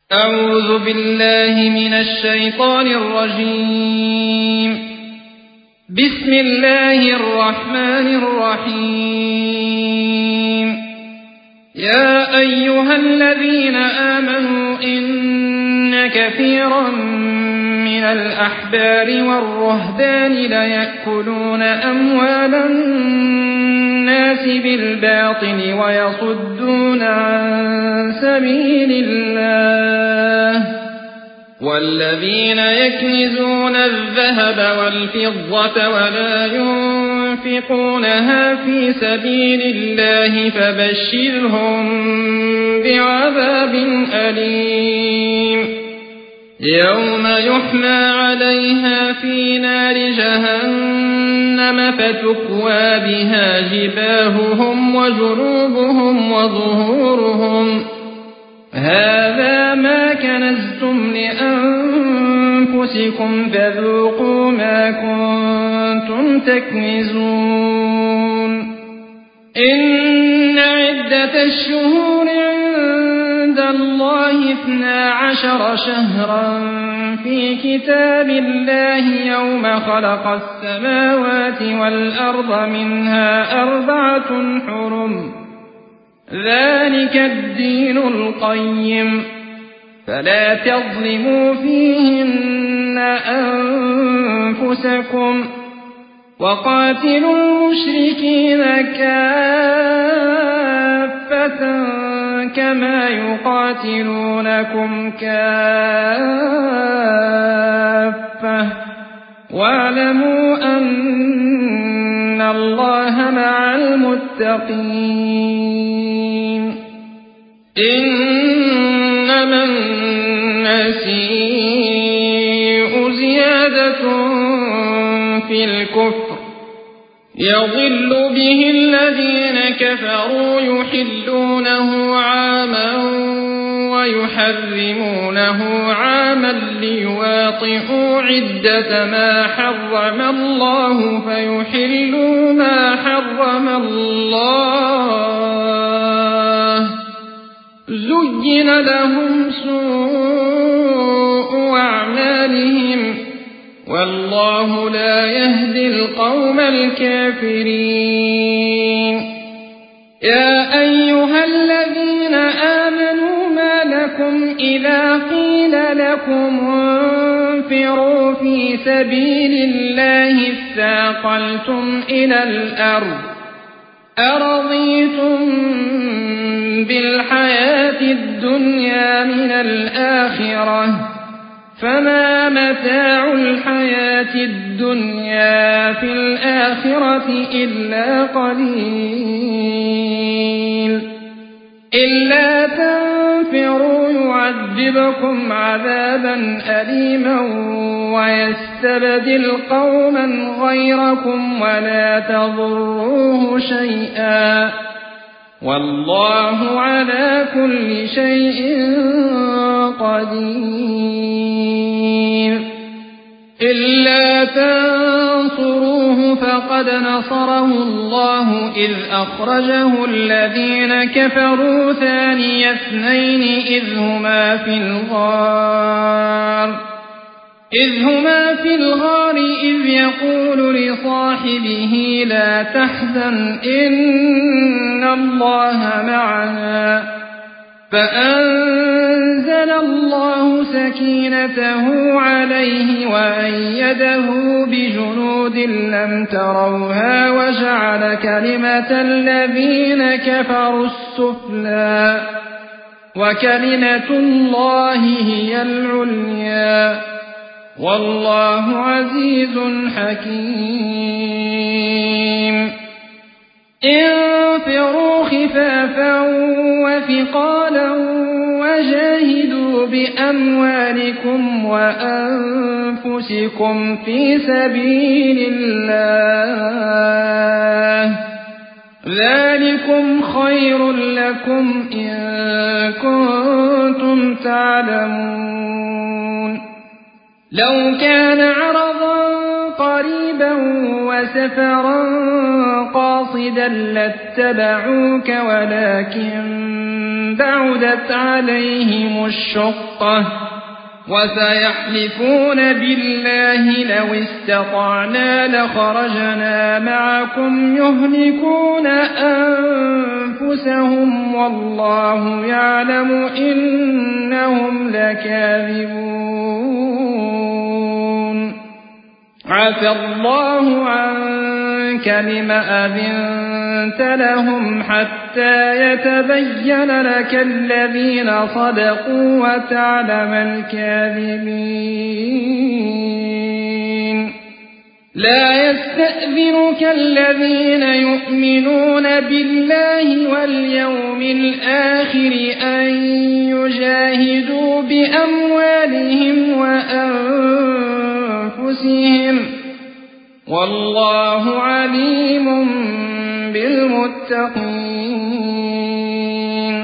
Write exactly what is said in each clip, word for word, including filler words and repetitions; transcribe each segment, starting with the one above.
أعوذ بالله من الشيطان الرجيم. بسم الله الرحمن الرحيم. يا أيها الذين آمنوا إن كثيرا من الأحبار والرهبان ليأكلون أموال الناس بالباطل ويصدون عن سبيل الله، والذين يكنزون الذهب والفضة ولا ينفقونها في سبيل الله فبشرهم بعذاب أليم. يوم يحمى عليها في نار جهنم فتكوى بها جباههم وجنوبهم وظهورهم، هذا ما كنزتم لأنفسكم فذوقوا ما كنتم تكنزون. إن عدة الشهور عند الله اثنا عشر شهرا في كتاب الله يوم خلق السماوات والأرض منها أربعة حرم، ذلك الدين القيم، فلا تظلموا فيهن أنفسكم، وقاتلوا المشركين كافة كما يقاتلونكم كافة، واعلموا أن الله مع المتقين. إنما النسيء زيادة في الكفر يضل به الذين كفروا يحلونه عاما ويحرمونه عاما ليواطئوا عدة ما حرم الله فيحلوا ما حرم الله. زين لهم سوء أعمالهم والله لا يهدي القوم الكافرين. يا أيها الذين آمنوا ما لكم إذا قيل لكم انفروا في سبيل الله اثاقلتم إلى الأرض، أرضيتم بالحياة الدنيا من الآخرة، فما متاع الحياة الدنيا في الآخرة إلا قليل. إلا تنفروا يعذبكم عذابا أليما ويستبدل قوما غيركم ولا تضروه شيئا، والله على كل شيء قدير. إلا تنصروه فقد نصره الله إذ أخرجه الذين كفروا ثاني اثنين إذ هما في الغار إذ هما في الغار إذ يقول لصاحبه لا تحزن إن الله معنا، فأنزل الله سكينته عليه وأيده بجنود لم تروها وجعل كلمة الذين كفروا السفلى وكلمة الله هي العليا، والله عزيز حكيم. انفروا خفافا وثقالا وجاهدوا بأموالكم وأنفسكم في سبيل الله، ذلكم خير لكم إن كنتم تعلمون. لو كان عرضا قريبا وسفرا قاصدا لاتبعوك ولكن بعدت عليهم الشقة وسيحلفون بالله لو استطعنا لخرجنا معكم يهلكون أنفسهم والله يعلم إنهم لكاذبون عفى الله عنك لم أذنت لهم حتى يتبين لك الذين صدقوا وتعلم الكاذبين لا يستأذنك الذين يؤمنون بالله واليوم الآخر أن يجاهدوا بأموالهم وأنفسهم والله عليم بالمتقين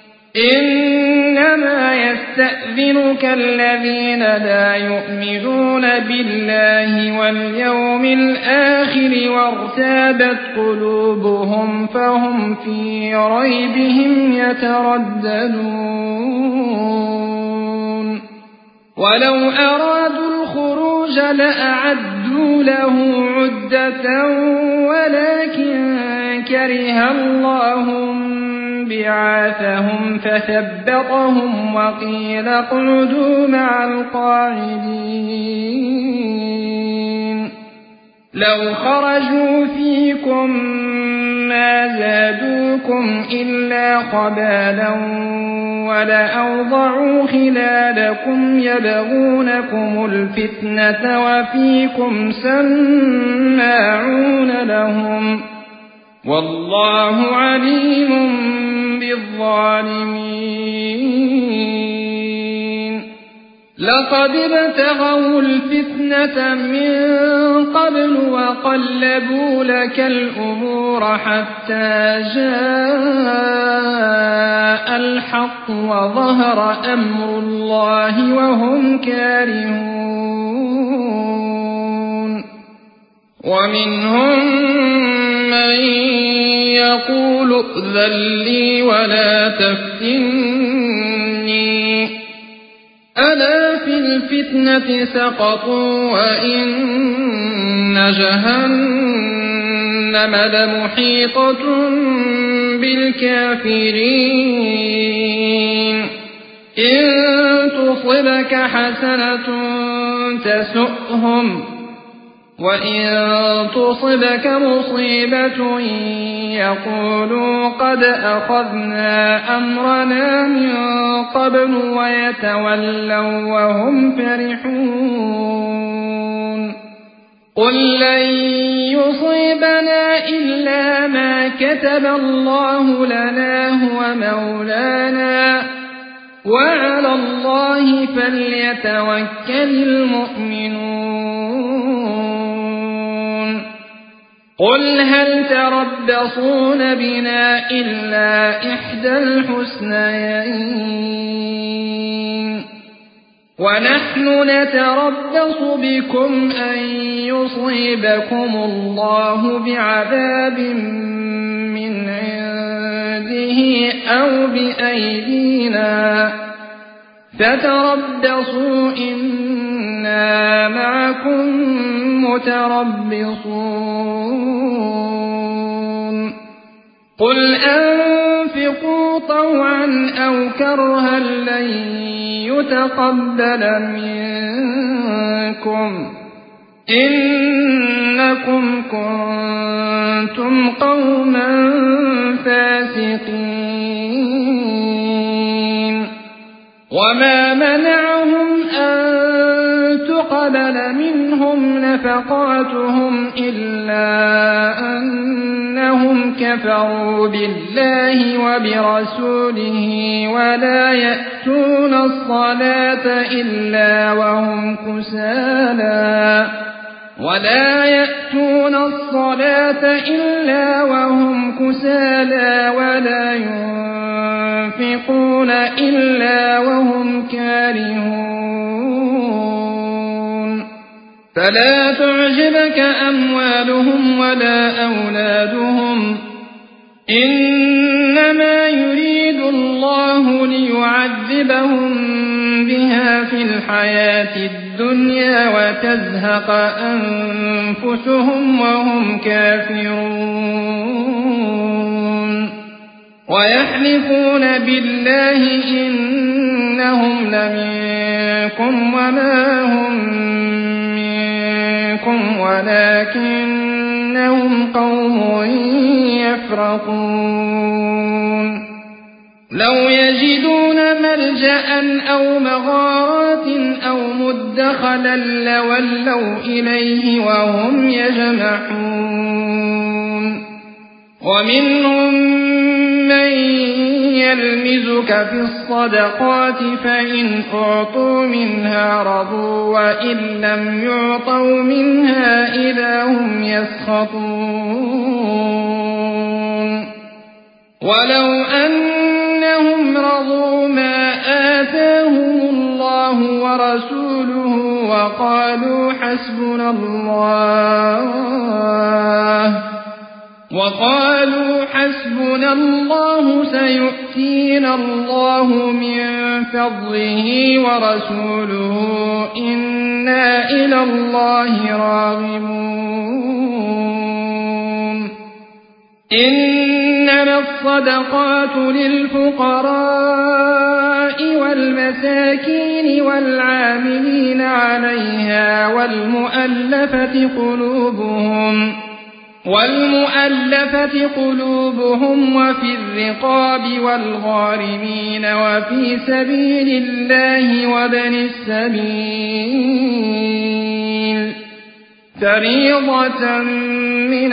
إنما يستأذنك الذين لا يؤمنون بالله واليوم الآخر وارتابت قلوبهم فهم في ريبهم يترددون ولو أرادوا الخروج لأعدوا له عدة ولكن كره الله بعاثهم فثبطهم وقيل اقعدوا مع القاعدين لو خرجوا فيكم ما زادوكم إلا خبالا ولأوضعوا خلالكم يبغونكم الفتنة وفيكم سماعون لهم والله عليم بالظالمين لقد ابتغوا الفتنة من قبل وقلبوا لك الأمور حتى جاء الحق وظهر أمر الله وهم كارهون ومنهم من يقول ائذن لي ولا تفتني ألا في الفتنة سقطوا وإن جهنم لمحيطة بالكافرين إن تصبك حسنة تسؤهم وإن تصبك مصيبة يقولوا قد أخذنا أمرنا من قبل ويتولوا وهم فرحون قل لن يصيبنا إلا ما كتب الله لنا هو مولانا وعلى الله فليتوكل المؤمنون قل هل تربصون بنا إلا إحدى الحسنيين ونحن نتربص بكم أن يصيبكم الله بعذاب من عنده أو بأيدينا فتربصوا إنا معكم متربصون قل أنفقوا طوعا أو كرها لن يتقبل منكم إنكم كنتم قوما فاسقين وما منعهم أن تقبل منهم نفقاتهم إلا أنهم كفروا بالله وبرسوله ولا يأتون الصلاة إلا وهم كسالى ولا يأتون الصلاة إلا وهم كسالى ولا ينفقون إلا وهم كارهون فلا تعجبك أموالهم ولا أولادهم إنما يريد الله الله ليعذبهم بها في الحياة الدنيا وتزهق أنفسهم وهم كافرون ويحلفون بالله إنهم لمنكم وما هم منكم ولكنهم قوم يفرقون لو يجدون ملجأ أو مغارات أو مدخلا لولوا إليه وهم يجمحون ومنهم من يلمزك في الصدقات فإن أعطوا منها رضوا وإن لم يعطوا منها إذا هم يسخطون ولو أنهم رضوا ما آتاهم الله ورسوله وقالوا حسبنا الله وقالوا حسبنا الله سيؤتينا الله من فضله ورسوله إنا إلى الله راغبون إنما الصدقات للفقراء والمساكين والعاملين عليها والمؤلفة قلوبهم والمؤلفة قلوبهم وفي الرقاب والغارمين وفي سبيل الله وابن السبيل فريضة من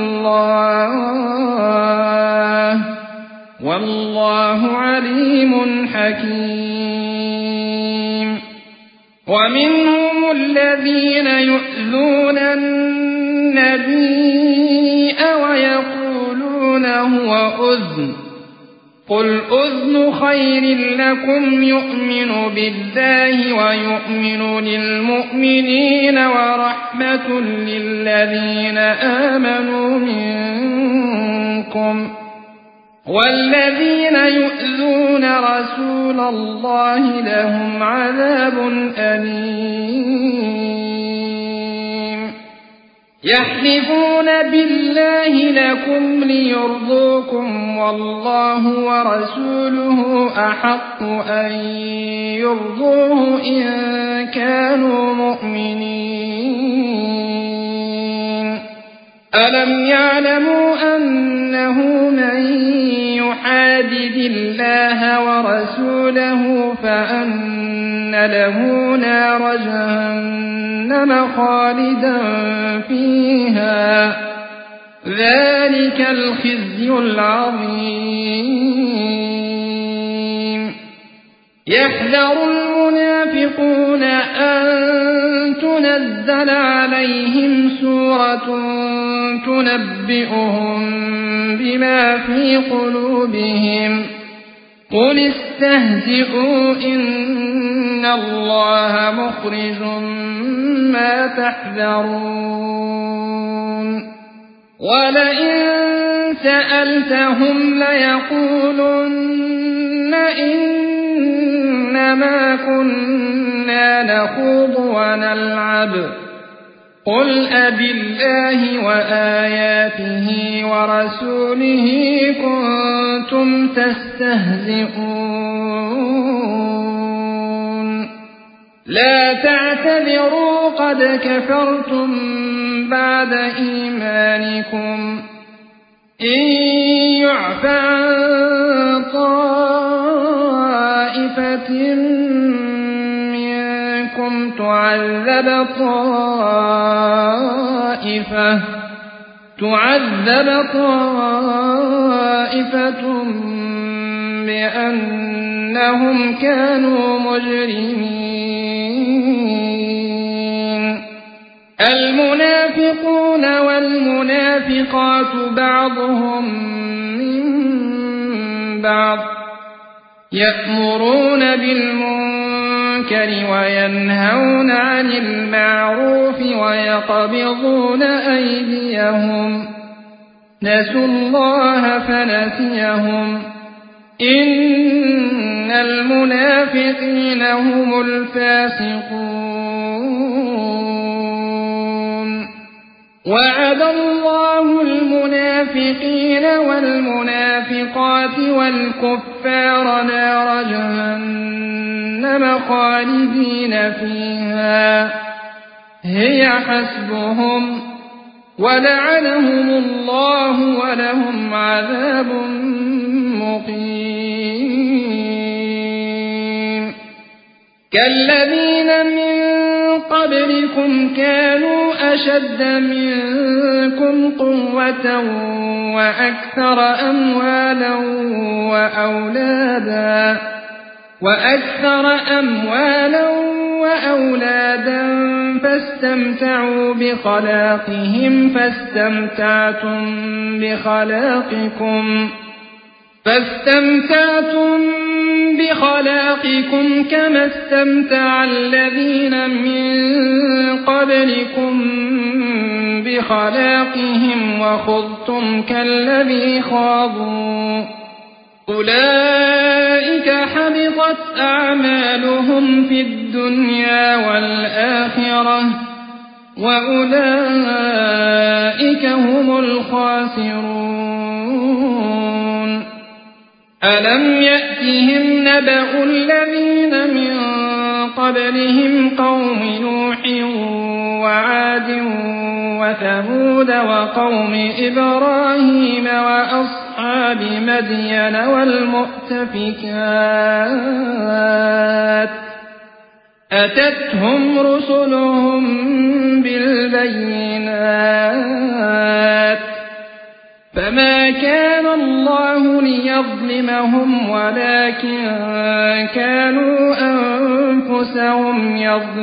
الله والله عليم حكيم ومنهم الذين يؤذون النبي ويقولون هو أذن قل أذن خير لكم يؤمن بالله ويؤمن للمؤمنين ورحمة للذين آمنوا منكم والذين يؤذون رسول الله لهم عذاب أليم يحلفون بالله لكم ليرضوكم والله ورسوله أحق أن يرضوه إن كانوا مؤمنين ألم يعلموا أنه من يحادد الله ورسوله فأن له نار جهنم خالدا فيها ذلك الخزي العظيم يحذر المنافقون أن تنزل عليهم سورة تنبئهم بما في قلوبهم قل استهزئوا إن الله مخرج ما تحذرون ولئن سألتهم ليقولن إنما كنا نخوض ونلعب قل أبالله وآياته ورسوله كنتم تستهزئون لا تعتذروا قد كفرتم بعد إيمانكم إن يعف عن طائفة منكم تعذب طائفة تعذب طائفة بأنهم كانوا مجرمين المنافقون والمنافقات بعضهم من بعض يأمرون بالمنكر وينهون عن المعروف ويقبضون أيديهم نسوا الله فنسيهم إن المنافقين هم الفاسقون وعد الله المنافقين والمنافقات والكفار نار جهنم خالدين فيها هي حسبهم ولعنهم الله ولهم عذاب مقيم كالذين من قبلكم كانوا أشد منكم قوة وأكثر أموالا وأولادا وأكثر أموالا وأولادا فاستمتعوا بخلاقهم فاستمتعتم بخلاقكم فاستمتعتم بخلاقكم كما استمتع الذين من قبلكم بخلاقهم وخضتم كالذي خاضوا أولئك حبطت أعمالهم في الدنيا والآخرة وأولئك هم الخاسرون ألم يأتهم نبأ الذين من قبلهم قوم نوح وعاد وثمود وقوم إبراهيم وأصحاب مدين والمؤتفكات أتتهم رسلهم بالبينات فما كان الله ليظلمهم ولكن كانوا أنفسهم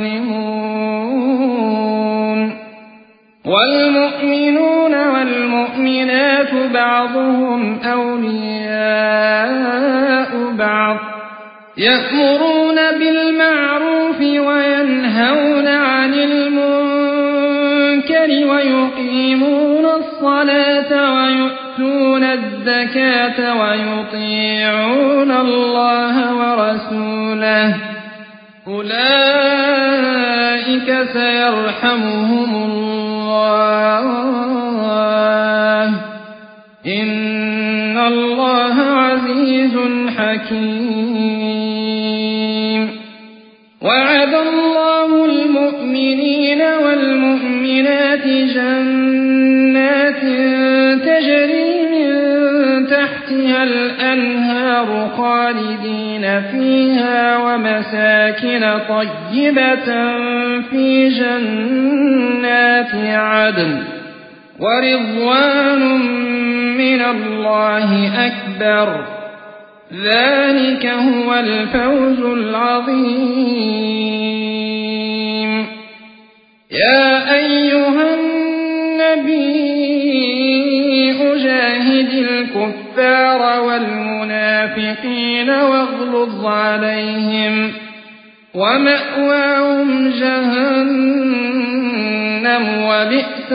يظلمون والمؤمنون والمؤمنات بعضهم أولياء بعض يأمرون بالمعروف وينهون عن المنكر ويقيمون الصلاة ويؤتون الزكاة ويطيعون الله ورسوله أولئك سيرحمهم الله إن الله عزيز حكيم وعد الله المؤمنين والمؤمنات جنات تجري من تحتها الأنهار خالدين فيها ومساكن طيبة في جنات عدن ورضوان من الله أكبر ذلك هو الفوز العظيم يا أيها النبي جاهد الكفار والمنافقين واغلظ عليهم ومأواهم جهنم وبئس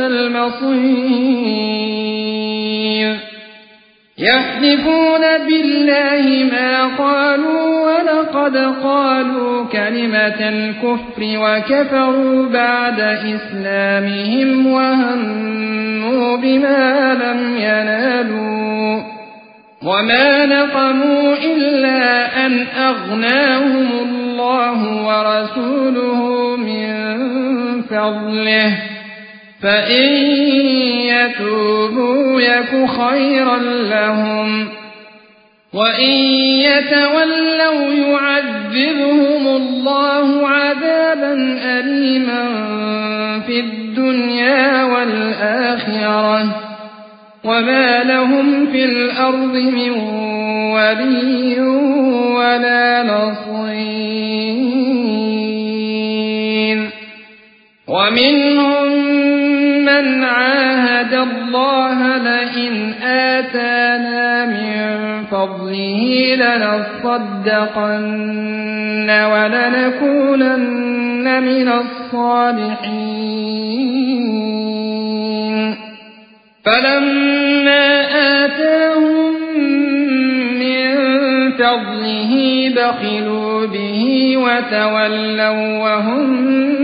المصير يحلفون بالله ما قالوا ولقد قالوا كلمة الكفر وكفروا بعد إسلامهم وهموا بما لم ينالوا وما نقموا إلا أن أغناهم الله ورسوله من فضله فإن يتوبوا يك خيرا لهم وإن يتولوا يعذبهم الله عذابا أليما في الدنيا والآخرة وما لهم في الأرض من ولي ولا نصير ومنهم من عاهد الله لئن آتانا من فضله لنصدقن ولنكونن من الصالحين فلما آتاهم من فضله بخلوا به وتولوا وهم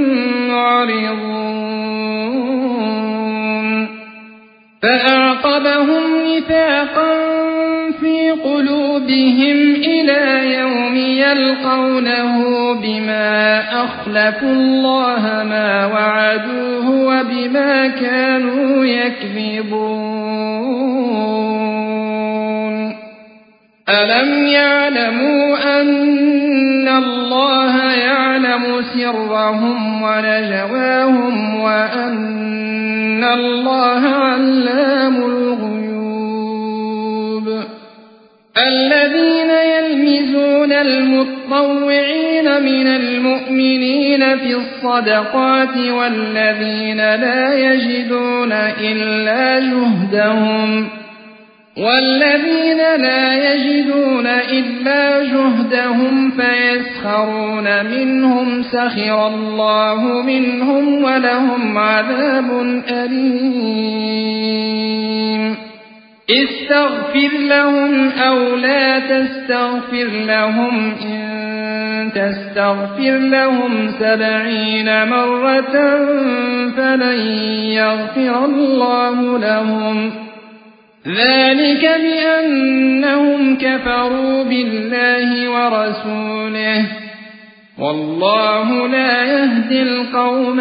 معرضون فأعقبهم نفاقا في قلوبهم إلى يوم يلقونه بما أخلفوا الله ما وعدوه وبما كانوا يكذبون ألم يعلموا أن الله يعلم سرهم ونجواهم وأن الله علام الغيوب الذين يلمزون المطوعين من المؤمنين في الصدقات والذين لا يجدون إلا جهدهم والذين لا يجدون إلا جهدهم فيسخرون منهم سخر الله منهم ولهم عذاب أليم استغفر لهم أو لا تستغفر لهم إن تستغفر لهم سبعين مرة فلن يغفر الله لهم ذلك بأنهم كفروا بالله ورسوله والله لا يهدي القوم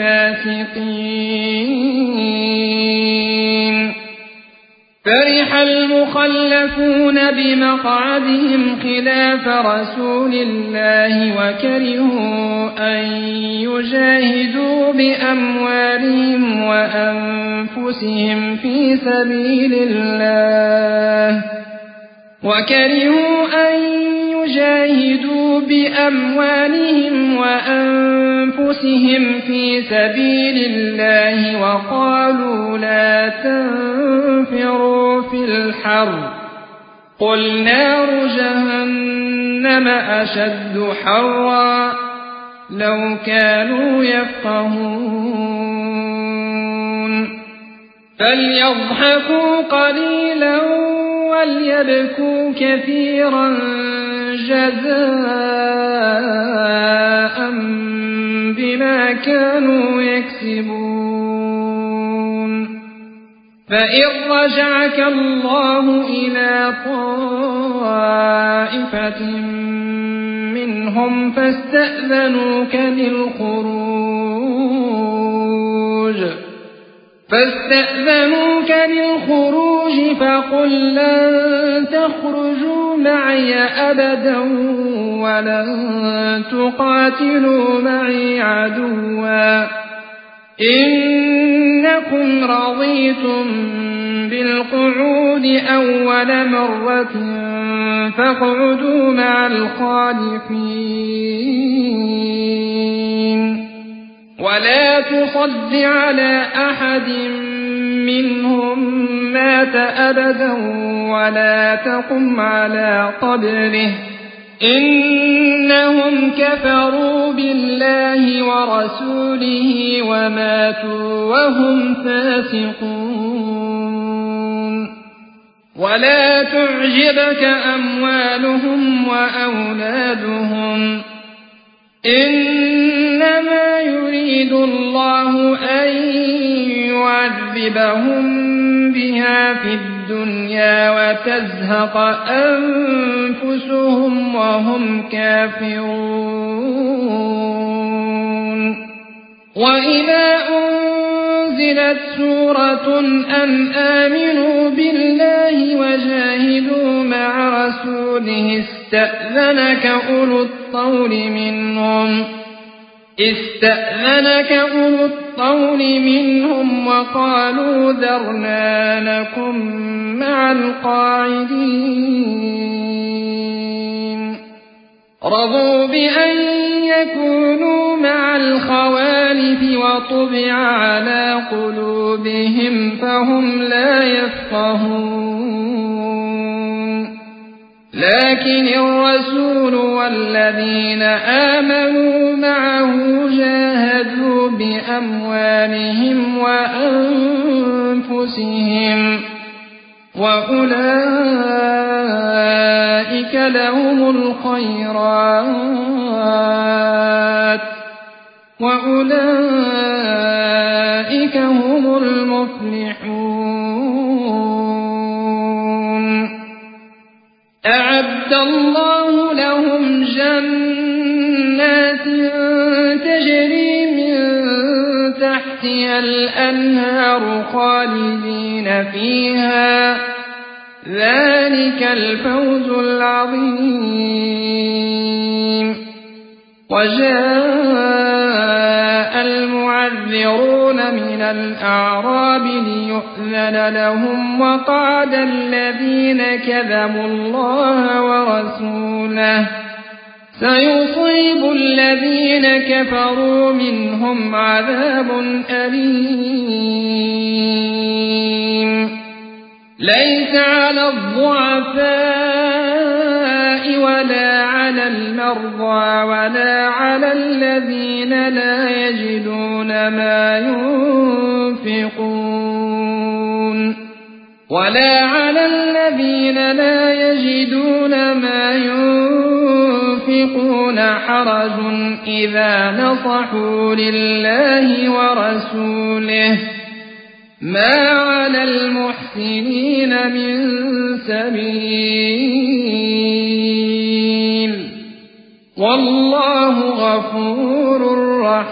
الفاسقين فرح المخلفون بمقعدهم خلاف رسول الله وكرهوا أن يجاهدوا بأموالهم وأنفسهم في سبيل الله وكرهوا أن يجاهدوا بأموالهم وأنفسهم في سبيل الله وقالوا لا تنفروا في الحر قل نار جهنم أشد حرا لو كانوا يفقهون فليضحكوا قليلا وليبكوا كثيرا جزاء بما كانوا يكسبون فإن رجعك الله إلى طائفة منهم فاستأذنوك للخروج فاستأذنوك للخروج فقل لن تخرجوا معي أبدا ولن تقاتلوا معي عدوا إنكم رضيتم بالقعود أول مرة فاقعدوا مع الخالفين ولا تصد على أحد منهم مات أبدا ولا تقم على قبره إنهم كفروا بالله ورسوله وماتوا وهم فاسقون ولا تعجبك أموالهم وأولادهم إنما يريد الله أن يعذبهم بها في الدنيا وتزهق أنفسهم وهم كافرون وإذا أنزلت سورة أن آمنوا بالله وجاهدوا مع رسوله استأذنك أولو الطول منهم استأذنك أولو الطول منهم وقالوا ذرنا نكن مع القاعدين رضوا بأن يكونوا مع الخوالف وطبع على قلوبهم فهم لا يفقهون لكن الرسول والذين آمنوا معه جاهدوا بأموالهم وأنفسهم وأولئك أولئك لهم الخيرات وأولئك هم المفلحون أعد الله لهم جنات تجري من تحتها الأنهار خالدين فيها ذلك الفوز العظيم وجاء المعذرون من الأعراب ليؤذن لهم وقعد الذين كذبوا الله ورسوله سيصيب الذين كفروا منهم عذاب أليم ليس على الضعفاء ولا على المرضى ولا على الذين لا يجدون ما ينفقون ولا على الذين لا يجدون ما ينفقون حرج إذا نصحوا لله ورسوله ما على المحسنين من سبيل والله غفور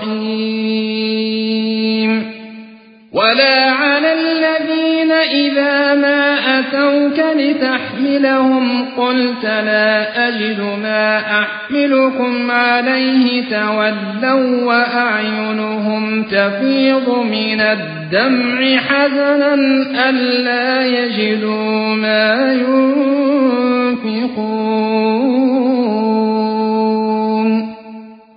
رحيم ولا على الذين إذا ما أتوك لتحملهم قلت لا أجد ما أحملكم عليه تولوا وأعينهم تفيض من الدمع حزنا ألا يجدوا ما ينفقون